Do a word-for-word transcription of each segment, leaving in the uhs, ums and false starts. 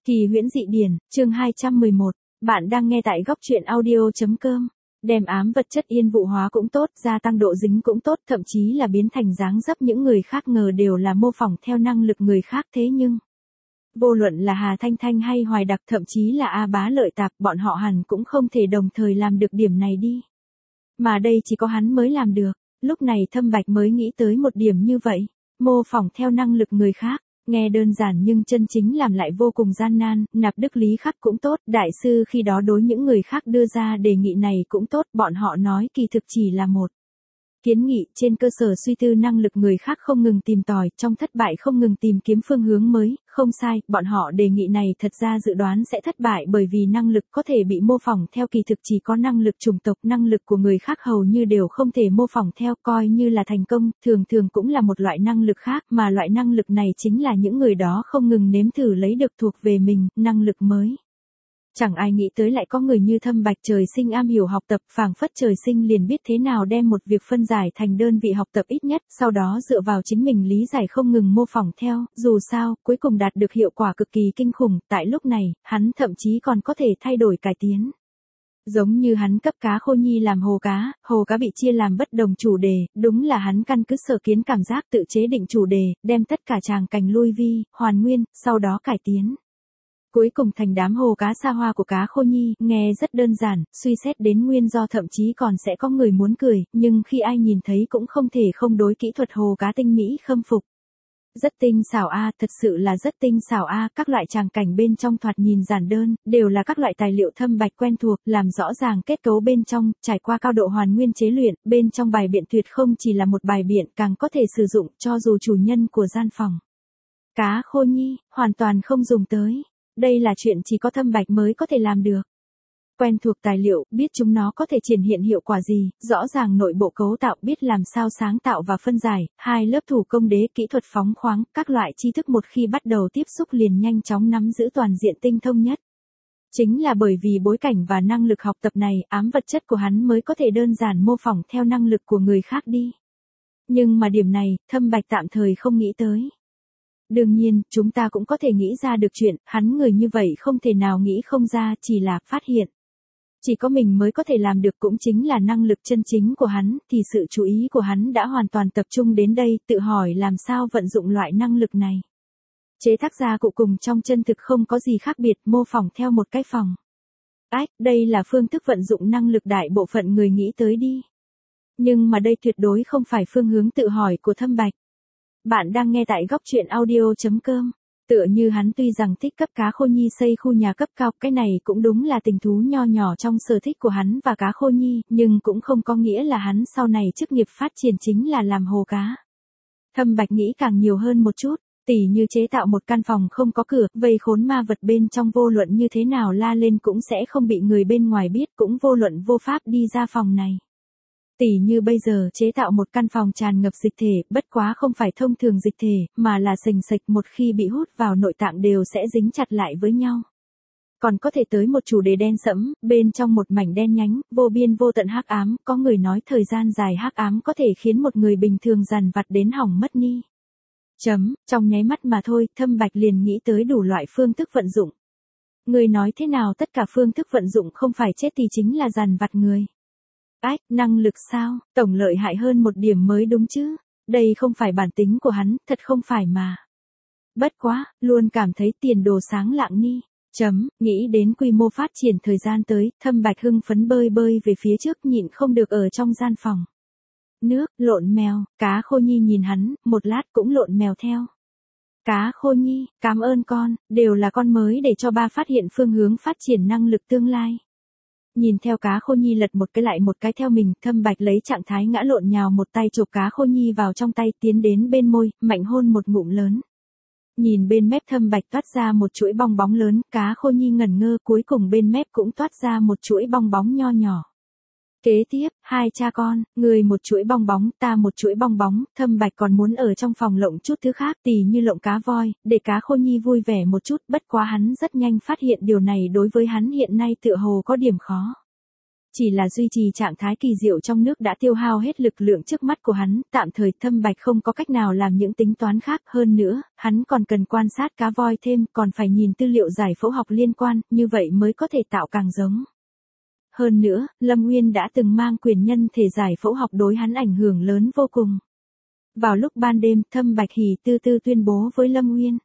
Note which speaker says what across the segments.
Speaker 1: Kỳ huyễn dị điển, chương hai trăm mười một. Bạn đang nghe tại góc truyện audio.com. Đem ám vật chất yên vụ hóa cũng tốt, gia tăng độ dính cũng tốt, thậm chí là biến thành dáng dấp những người khác ngờ đều là mô phỏng theo năng lực người khác thế nhưng. Vô luận là Hà Thanh Thanh hay Hoài Đặc thậm chí là A Bá Lợi Tạp, bọn họ hẳn cũng không thể đồng thời làm được điểm này đi. Mà đây chỉ có hắn mới làm được, lúc này Thâm Bạch mới nghĩ tới một điểm như vậy, mô phỏng theo năng lực người khác. Nghe đơn giản nhưng chân chính làm lại vô cùng gian nan, nạp đức lý khắc cũng tốt, đại sư khi đó đối những người khác đưa ra đề nghị này cũng tốt, bọn họ nói kỳ thực chỉ là một kiến nghị trên cơ sở suy tư năng lực người khác không ngừng tìm tòi, trong thất bại không ngừng tìm kiếm phương hướng mới, không sai, bọn họ đề nghị này thật ra dự đoán sẽ thất bại bởi vì năng lực có thể bị mô phỏng theo kỳ thực chỉ có năng lực chủng tộc, năng lực của người khác hầu như đều không thể mô phỏng theo, coi như là thành công, thường thường cũng là một loại năng lực khác, mà loại năng lực này chính là những người đó không ngừng nếm thử lấy được thuộc về mình, năng lực mới. Chẳng ai nghĩ tới lại có người như Thâm Bạch trời sinh am hiểu học tập, phảng phất trời sinh liền biết thế nào đem một việc phân giải thành đơn vị học tập ít nhất, sau đó dựa vào chính mình lý giải không ngừng mô phỏng theo, dù sao, cuối cùng đạt được hiệu quả cực kỳ kinh khủng, tại lúc này, hắn thậm chí còn có thể thay đổi cải tiến. Giống như hắn cấp cá khô nhi làm hồ cá, hồ cá bị chia làm bất đồng chủ đề, đúng là hắn căn cứ sở kiến cảm giác tự chế định chủ đề, đem tất cả tràng cảnh lui vi, hoàn nguyên, sau đó cải tiến. Cuối cùng thành đám hồ cá xa hoa của cá khô nhi, nghe rất đơn giản, suy xét đến nguyên do thậm chí còn sẽ có người muốn cười, nhưng khi ai nhìn thấy cũng không thể không đối kỹ thuật hồ cá tinh mỹ khâm phục. Rất tinh xảo a, thật sự là rất tinh xảo a, các loại tràng cảnh bên trong thoạt nhìn giản đơn, đều là các loại tài liệu Thâm Bạch quen thuộc, làm rõ ràng kết cấu bên trong, trải qua cao độ hoàn nguyên chế luyện, bên trong bài biện tuyệt không chỉ là một bài biện, càng có thể sử dụng cho dù chủ nhân của gian phòng. Cá khô nhi, hoàn toàn không dùng tới. Đây là chuyện chỉ có Thâm Bạch mới có thể làm được. Quen thuộc tài liệu, biết chúng nó có thể triển hiện hiệu quả gì, rõ ràng nội bộ cấu tạo, biết làm sao sáng tạo và phân giải, hai lớp thủ công đế, kỹ thuật phóng khoáng, các loại tri thức một khi bắt đầu tiếp xúc liền nhanh chóng nắm giữ toàn diện tinh thông nhất. Chính là bởi vì bối cảnh và năng lực học tập này, ám vật chất của hắn mới có thể đơn giản mô phỏng theo năng lực của người khác đi. Nhưng mà điểm này, Thâm Bạch tạm thời không nghĩ tới. Đương nhiên, chúng ta cũng có thể nghĩ ra được chuyện, hắn người như vậy không thể nào nghĩ không ra, chỉ là phát hiện. Chỉ có mình mới có thể làm được cũng chính là năng lực chân chính của hắn, thì sự chú ý của hắn đã hoàn toàn tập trung đến đây, tự hỏi làm sao vận dụng loại năng lực này. Chế tác gia cụ cùng trong chân thực không có gì khác biệt, mô phỏng theo một cái phòng. Ách, đây là phương thức vận dụng năng lực đại bộ phận người nghĩ tới đi. Nhưng mà đây tuyệt đối không phải phương hướng tự hỏi của Thâm Bạch. Bạn đang nghe tại góc truyện audio.com. Tựa như hắn tuy rằng thích cấp cá khô nhi xây khu nhà cấp cao, cái này cũng đúng là tình thú nho nhỏ trong sở thích của hắn và cá khô nhi, nhưng cũng không có nghĩa là hắn sau này chức nghiệp phát triển chính là làm hồ cá. Thâm Bạch nghĩ càng nhiều hơn một chút, tỉ như chế tạo một căn phòng không có cửa, vây khốn ma vật bên trong vô luận như thế nào la lên cũng sẽ không bị người bên ngoài biết, cũng vô luận vô pháp đi ra phòng này. Tỷ như bây giờ chế tạo một căn phòng tràn ngập dịch thể, bất quá không phải thông thường dịch thể, mà là sình sịch một khi bị hút vào nội tạng đều sẽ dính chặt lại với nhau. Còn có thể tới một chủ đề đen sẫm, bên trong một mảnh đen nhánh, vô biên vô tận hắc ám, có người nói thời gian dài hắc ám có thể khiến một người bình thường dằn vặt đến hỏng mất ni. Chấm, trong nháy mắt mà thôi, Thâm Bạch liền nghĩ tới đủ loại phương thức vận dụng. Người nói thế nào tất cả phương thức vận dụng không phải chết thì chính là dằn vặt người. Ách, năng lực sao, tổng lợi hại hơn một điểm mới đúng chứ, đây không phải bản tính của hắn, thật không phải mà. Bất quá, luôn cảm thấy tiền đồ sáng lạng ni, chấm, nghĩ đến quy mô phát triển thời gian tới, Thâm Bạch hưng phấn bơi bơi về phía trước nhịn không được ở trong gian phòng. Nước, lộn mèo, cá khô nhi nhìn hắn, một lát cũng lộn mèo theo. Cá khô nhi, cảm ơn con, đều là con mới để cho ba phát hiện phương hướng phát triển năng lực tương lai. Nhìn theo cá khô nhi lật một cái lại một cái theo mình, Thâm Bạch lấy trạng thái ngã lộn nhào một tay chộp cá khô nhi vào trong tay tiến đến bên môi, mạnh hôn một ngụm lớn. Nhìn bên mép Thâm Bạch toát ra một chuỗi bong bóng lớn, cá khô nhi ngẩn ngơ, cuối cùng bên mép cũng toát ra một chuỗi bong bóng nho nhỏ. Kế tiếp, hai cha con, người một chuỗi bong bóng, ta một chuỗi bong bóng, Thâm Bạch còn muốn ở trong phòng lộng chút thứ khác, tỉ như lộng cá voi, để cá khô nhi vui vẻ một chút, bất quá hắn rất nhanh phát hiện điều này đối với hắn hiện nay tựa hồ có điểm khó. Chỉ là duy trì trạng thái kỳ diệu trong nước đã tiêu hao hết lực lượng trước mắt của hắn, tạm thời Thâm Bạch không có cách nào làm những tính toán khác. Hơn nữa, hắn còn cần quan sát cá voi thêm, còn phải nhìn tư liệu giải phẫu học liên quan, như vậy mới có thể tạo càng giống. Hơn nữa, Lâm Nguyên đã từng mang quyền nhân thể giải phẫu học đối hắn ảnh hưởng lớn vô cùng. Vào lúc ban đêm, Thâm Bạch hỉ tư tư tuyên bố với Lâm Nguyên.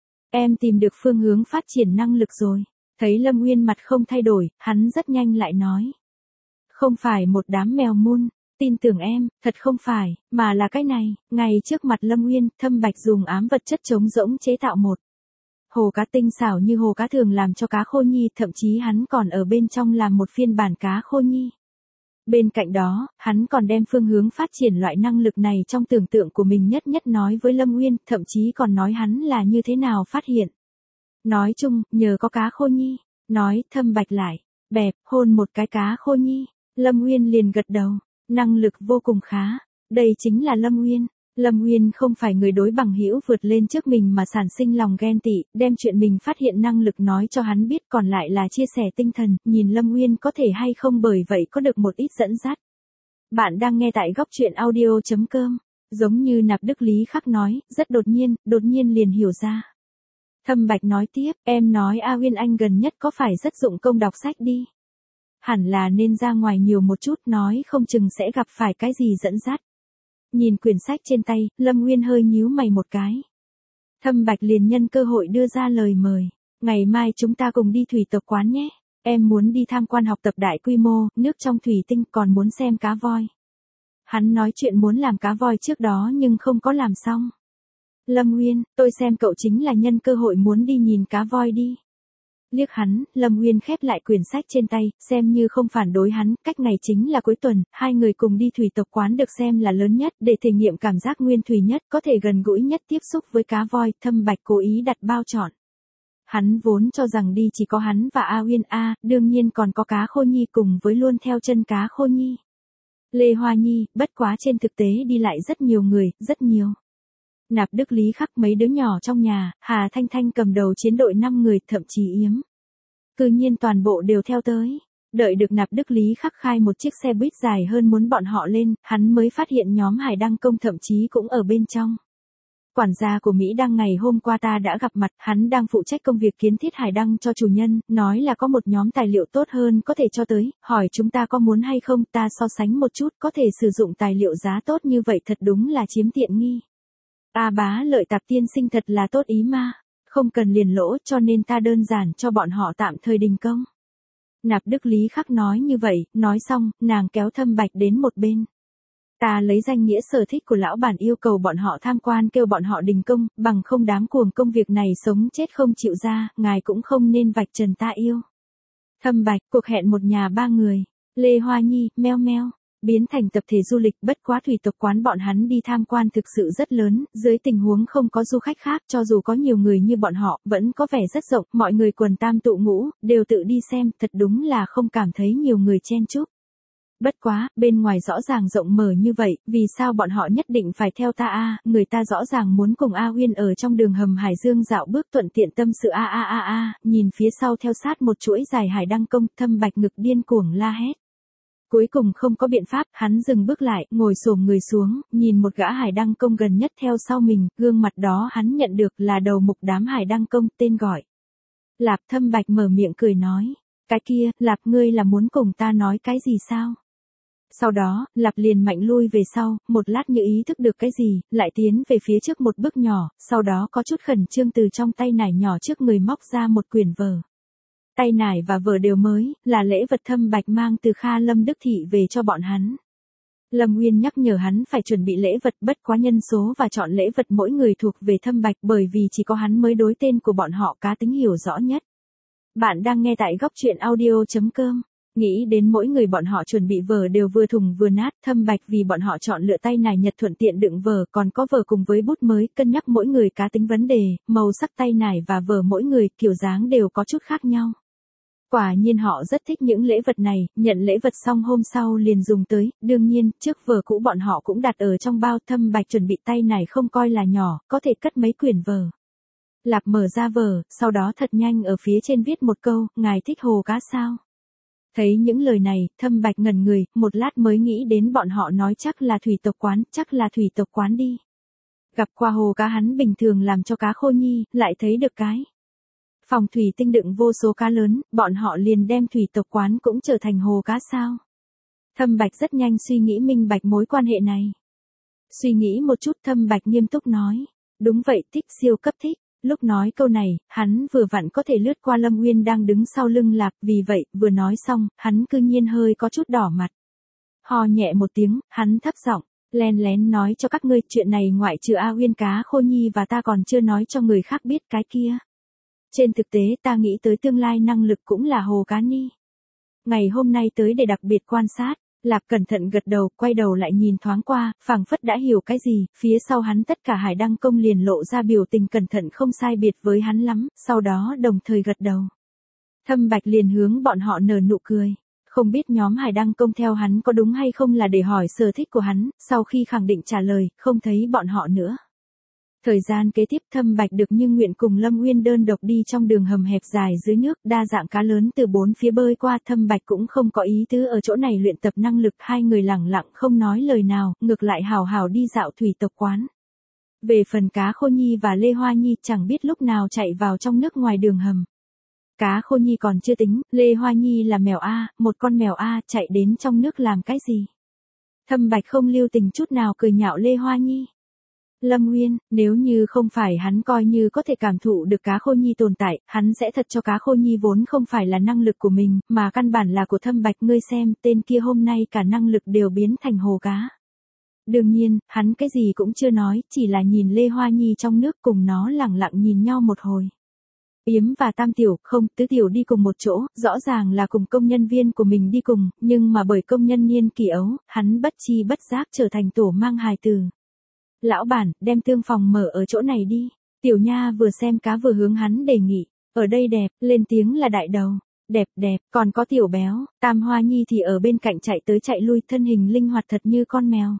Speaker 1: Em tìm được phương hướng phát triển năng lực rồi. Thấy Lâm Nguyên mặt không thay đổi, hắn rất nhanh lại nói. Không phải một đám mèo mun, tin tưởng em, thật không phải, mà là cái này. Ngay trước mặt Lâm Nguyên, Thâm Bạch dùng ám vật chất trống rỗng chế tạo một hồ cá tinh xảo như hồ cá thường làm cho cá khô nhi, thậm chí hắn còn ở bên trong làm một phiên bản cá khô nhi. Bên cạnh đó, hắn còn đem phương hướng phát triển loại năng lực này trong tưởng tượng của mình nhất nhất nói với Lâm Nguyên, thậm chí còn nói hắn là như thế nào phát hiện. Nói chung, nhờ có cá khô nhi, nói Thâm Bạch lại, bẹp, hôn một cái cá khô nhi. Lâm Nguyên liền gật đầu, năng lực vô cùng khá, đây chính là Lâm Nguyên. Lâm Nguyên không phải người đối bằng hữu vượt lên trước mình mà sản sinh lòng ghen tị, đem chuyện mình phát hiện năng lực nói cho hắn biết, còn lại là chia sẻ tinh thần, nhìn Lâm Nguyên có thể hay không bởi vậy có được một ít dẫn dắt. Bạn đang nghe tại góc truyện audio chấm com, giống như Nạp Đức Lý Khắc nói, rất đột nhiên, đột nhiên liền hiểu ra. Thâm Bạch nói tiếp, em nói A Nguyên Anh gần nhất có phải rất dụng công đọc sách đi. Hẳn là nên ra ngoài nhiều một chút, nói không chừng sẽ gặp phải cái gì dẫn dắt. Nhìn quyển sách trên tay, Lâm Nguyên hơi nhíu mày một cái. Thâm Bạch liền nhân cơ hội đưa ra lời mời. Ngày mai chúng ta cùng đi thủy tộc quán nhé. Em muốn đi tham quan học tập đại quy mô, nước trong thủy tinh, còn muốn xem cá voi. Hắn nói chuyện muốn làm cá voi trước đó nhưng không có làm xong. Lâm Nguyên, tôi xem cậu chính là nhân cơ hội muốn đi nhìn cá voi đi. Liếc hắn, Lâm Nguyên khép lại quyển sách trên tay, xem như không phản đối hắn, cách ngày chính là cuối tuần, hai người cùng đi thủy tộc quán được xem là lớn nhất, để thể nghiệm cảm giác nguyên thủy nhất, có thể gần gũi nhất tiếp xúc với cá voi. Thâm Bạch cố ý đặt bao chọn. Hắn vốn cho rằng đi chỉ có hắn và A Uyên A, đương nhiên còn có cá khô nhi cùng với luôn theo chân cá khô nhi. Lê Hoa Nhi, bất quá trên thực tế đi lại rất nhiều người, rất nhiều. Nạp Đức Lý Khắc, mấy đứa nhỏ trong nhà, Hà Thanh Thanh cầm đầu chiến đội năm người, thậm chí Yếm Cư Nhiên toàn bộ đều theo tới. Đợi được Nạp Đức Lý Khắc khai một chiếc xe buýt dài hơn muốn bọn họ lên, hắn mới phát hiện nhóm Hải Đăng Công thậm chí cũng ở bên trong. Quản gia của Mỹ Đăng ngày hôm qua ta đã gặp mặt, hắn đang phụ trách công việc kiến thiết hải đăng cho chủ nhân, nói là có một nhóm tài liệu tốt hơn có thể cho tới, hỏi chúng ta có muốn hay không, ta so sánh một chút, có thể sử dụng tài liệu giá tốt như vậy thật đúng là chiếm tiện nghi. A Bá Lợi Tạp tiên sinh thật là tốt ý mà, không cần liền lỗ, cho nên ta đơn giản cho bọn họ tạm thời đình công. Nạp Đức Lý Khắc nói như vậy, nói xong, nàng kéo Thâm Bạch đến một bên. Ta lấy danh nghĩa sở thích của lão bản yêu cầu bọn họ tham quan, kêu bọn họ đình công, bằng không đám cuồng công việc này sống chết không chịu ra, ngài cũng không nên vạch trần ta yêu. Thâm Bạch, cuộc hẹn một nhà ba người, Lê Hoa Nhi, meo meo, biến thành tập thể du lịch, bất quá thủy tộc quán bọn hắn đi tham quan thực sự rất lớn, dưới tình huống không có du khách khác, cho dù có nhiều người như bọn họ, vẫn có vẻ rất rộng, mọi người quần tam tụ ngũ, đều tự đi xem, thật đúng là không cảm thấy nhiều người chen chúc. Bất quá, bên ngoài rõ ràng rộng mở như vậy, vì sao bọn họ nhất định phải theo ta a? Người ta rõ ràng muốn cùng A Uyên ở trong đường hầm Hải Dương dạo bước thuận tiện tâm sự a a a a, nhìn phía sau theo sát một chuỗi dài Hải Đăng Công, Thâm Bạch ngực điên cuồng la hét. Cuối cùng không có biện pháp, hắn dừng bước lại, ngồi xổm người xuống, nhìn một gã Hải Đăng Công gần nhất theo sau mình, gương mặt đó hắn nhận được là đầu mục đám Hải Đăng Công, tên gọi Lạp. Thâm Bạch mở miệng cười nói, cái kia, Lạp ngươi là muốn cùng ta nói cái gì sao? Sau đó, Lạp liền mạnh lui về sau, một lát như ý thức được cái gì, lại tiến về phía trước một bước nhỏ, sau đó có chút khẩn trương từ trong tay nải nhỏ trước người móc ra một quyển vở. Tay nải và vở đều mới, là lễ vật Thâm Bạch mang từ Kha Lâm Đức Thị về cho bọn hắn. Lâm Nguyên nhắc nhở hắn phải chuẩn bị lễ vật, bất quá nhân số và chọn lễ vật mỗi người thuộc về Thâm Bạch, bởi vì chỉ có hắn mới đối tên của bọn họ cá tính hiểu rõ nhất. Bạn đang nghe tại góc truyện audio chấm com. Nghĩ đến mỗi người bọn họ chuẩn bị vở đều vừa thùng vừa nát, Thâm Bạch vì bọn họ chọn lựa tay nải nhật thuận tiện đựng vở, còn có vở cùng với bút mới, cân nhắc mỗi người cá tính vấn đề, màu sắc tay nải và vở mỗi người kiểu dáng đều có chút khác nhau. Quả nhiên họ rất thích những lễ vật này, nhận lễ vật xong hôm sau liền dùng tới, đương nhiên, trước vở cũ bọn họ cũng đặt ở trong bao. Thâm Bạch chuẩn bị tay nải không coi là nhỏ, có thể cất mấy quyển vở. Lạp mở ra vở, sau đó thật nhanh ở phía trên viết một câu, ngài thích hồ cá sao? Thấy những lời này, Thâm Bạch ngẩn người, một lát mới nghĩ đến bọn họ nói chắc là thủy tộc quán, chắc là thủy tộc quán đi. Gặp qua hồ cá hắn bình thường làm cho cá khô nhi, lại thấy được cái phòng thủy tinh đựng vô số cá lớn, bọn họ liền đem thủy tộc quán cũng trở thành hồ cá sao. Thâm Bạch rất nhanh suy nghĩ minh bạch mối quan hệ này. Suy nghĩ một chút Thâm Bạch nghiêm túc nói. Đúng vậy, thích siêu cấp thích. Lúc nói câu này, hắn vừa vặn có thể lướt qua Lâm Uyên đang đứng sau lưng Lạp, vì vậy, vừa nói xong, hắn cư nhiên hơi có chút đỏ mặt. Ho nhẹ một tiếng, hắn thấp giọng, len lén nói cho các ngươi chuyện này ngoại trừ A Uyên cá khô nhi và ta còn chưa nói cho người khác biết cái kia. Trên thực tế ta nghĩ tới tương lai năng lực cũng là hồ cá ni. Ngày hôm nay tới để đặc biệt quan sát. Lạp cẩn thận gật đầu, quay đầu lại nhìn thoáng qua, phảng phất đã hiểu cái gì, phía sau hắn tất cả Hải Đăng Công liền lộ ra biểu tình cẩn thận không sai biệt với hắn lắm, sau đó đồng thời gật đầu. Thâm Bạch liền hướng bọn họ nở nụ cười. Không biết nhóm Hải Đăng Công theo hắn có đúng hay không là để hỏi sở thích của hắn, sau khi khẳng định trả lời, không thấy bọn họ nữa. Thời gian kế tiếp Thâm Bạch được như nguyện cùng Lâm Uyên đơn độc đi trong đường hầm hẹp dài dưới nước, đa dạng cá lớn từ bốn phía bơi qua. Thâm Bạch cũng không có ý tứ ở chỗ này luyện tập năng lực, hai người lẳng lặng không nói lời nào, ngược lại hào hào đi dạo thủy tộc quán. Về phần cá khô nhi và Lê Hoa Nhi chẳng biết lúc nào chạy vào trong nước ngoài đường hầm. Cá khô nhi còn chưa tính, Lê Hoa Nhi là mèo A, một con mèo A chạy đến trong nước làm cái gì? Thâm Bạch không lưu tình chút nào cười nhạo Lê Hoa Nhi. Lâm Uyên, nếu như không phải hắn coi như có thể cảm thụ được cá khô nhi tồn tại, hắn sẽ thật cho cá khô nhi vốn không phải là năng lực của mình, mà căn bản là của Thâm Bạch. Ngươi xem, tên kia hôm nay cả năng lực đều biến thành hồ cá. Đương nhiên, hắn cái gì cũng chưa nói, chỉ là nhìn Lê Hoa Nhi trong nước cùng nó lẳng lặng nhìn nhau một hồi. Yếm và Tam Tiểu, không, Tứ Tiểu đi cùng một chỗ, rõ ràng là cùng công nhân viên của mình đi cùng, nhưng mà bởi công nhân niên kỳ ấu, hắn bất chi bất giác trở thành tổ mang hài tử. Lão bản, đem tương phòng mở ở chỗ này đi. Tiểu Nha vừa xem cá vừa hướng hắn đề nghị. Ở đây đẹp, lên tiếng là đại đầu. Đẹp đẹp, còn có Tiểu Béo. Tam Hoa Nhi thì ở bên cạnh chạy tới chạy lui, thân hình linh hoạt thật như con mèo.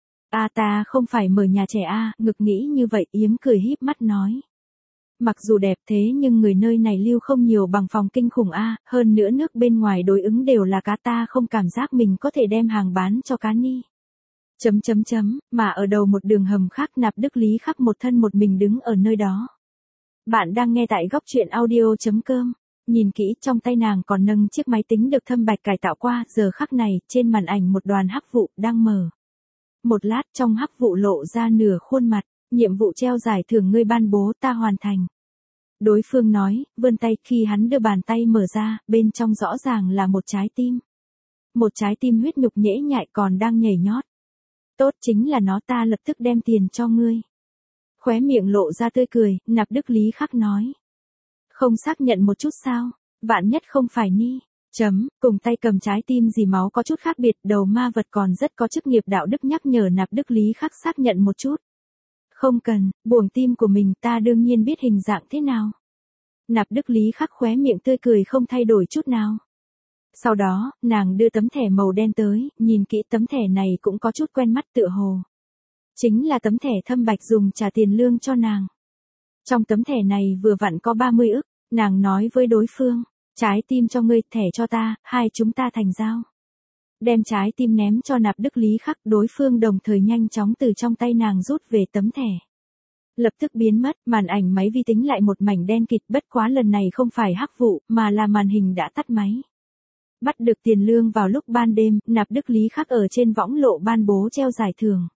Speaker 1: A ta không phải mở nhà trẻ a, ngực nghĩ như vậy. Yếm cười híp mắt nói. Mặc dù đẹp thế nhưng người nơi này lưu không nhiều bằng phòng kinh khủng a, hơn nữa nước bên ngoài đối ứng đều là cá, ta không cảm giác mình có thể đem hàng bán cho cá ni. Chấm chấm chấm, mà ở đầu một đường hầm khác Nạp Đức Lý khắc một thân một mình đứng ở nơi đó. Bạn đang nghe tại góc truyện audio.com. Nhìn kỹ trong tay nàng còn nâng chiếc máy tính được Thâm Bạch cải tạo qua, giờ khắc này trên màn ảnh một đoàn hắc vụ đang mở. Một lát trong hắc vụ lộ ra nửa khuôn mặt, nhiệm vụ treo giải thưởng ngươi ban bố ta hoàn thành. Đối phương nói, vươn tay, khi hắn đưa bàn tay mở ra, bên trong rõ ràng là một trái tim. Một trái tim huyết nhục nhễ nhại còn đang nhảy nhót. Tốt, chính là nó, ta lập tức đem tiền cho ngươi. Khóe miệng lộ ra tươi cười, Nạp Đức Lý khắc nói. Không xác nhận một chút sao, vạn nhất không phải ni. Chấm, cùng tay cầm trái tim dì máu có chút khác biệt, đầu ma vật còn rất có chức nghiệp đạo đức nhắc nhở Nạp Đức Lý khắc xác nhận một chút. Không cần, buồng tim của mình ta đương nhiên biết hình dạng thế nào. Nạp Đức Lý khắc khóe miệng tươi cười không thay đổi chút nào. Sau đó, nàng đưa tấm thẻ màu đen tới, nhìn kỹ tấm thẻ này cũng có chút quen mắt tựa hồ. Chính là tấm thẻ Thâm Bạch dùng trả tiền lương cho nàng. Trong tấm thẻ này vừa vặn có ba mươi ức, nàng nói với đối phương, trái tim cho ngươi, thẻ cho ta, hai chúng ta thành giao. Đem trái tim ném cho Nạp Đức Lý khắc, đối phương đồng thời nhanh chóng từ trong tay nàng rút về tấm thẻ. Lập tức biến mất, màn ảnh máy vi tính lại một mảnh đen kịt, bất quá lần này không phải hắc vụ, mà là màn hình đã tắt máy. Bắt được tiền lương vào lúc ban đêm, Nạp Đức Lý khắc ở trên võng lộ ban bố treo giải thưởng.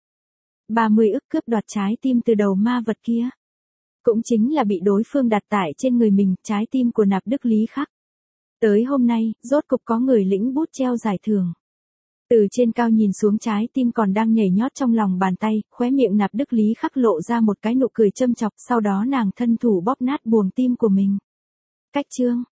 Speaker 1: ba mươi ức cướp đoạt trái tim từ đầu ma vật kia. Cũng chính là bị đối phương đặt tại trên người mình, trái tim của Nạp Đức Lý khắc. Tới hôm nay, rốt cục có người lĩnh bút treo giải thưởng. Từ trên cao nhìn xuống trái tim còn đang nhảy nhót trong lòng bàn tay, khóe miệng Nạp Đức Lý khắc lộ ra một cái nụ cười châm chọc, sau đó nàng thân thủ bóp nát buồng tim của mình. Cách chương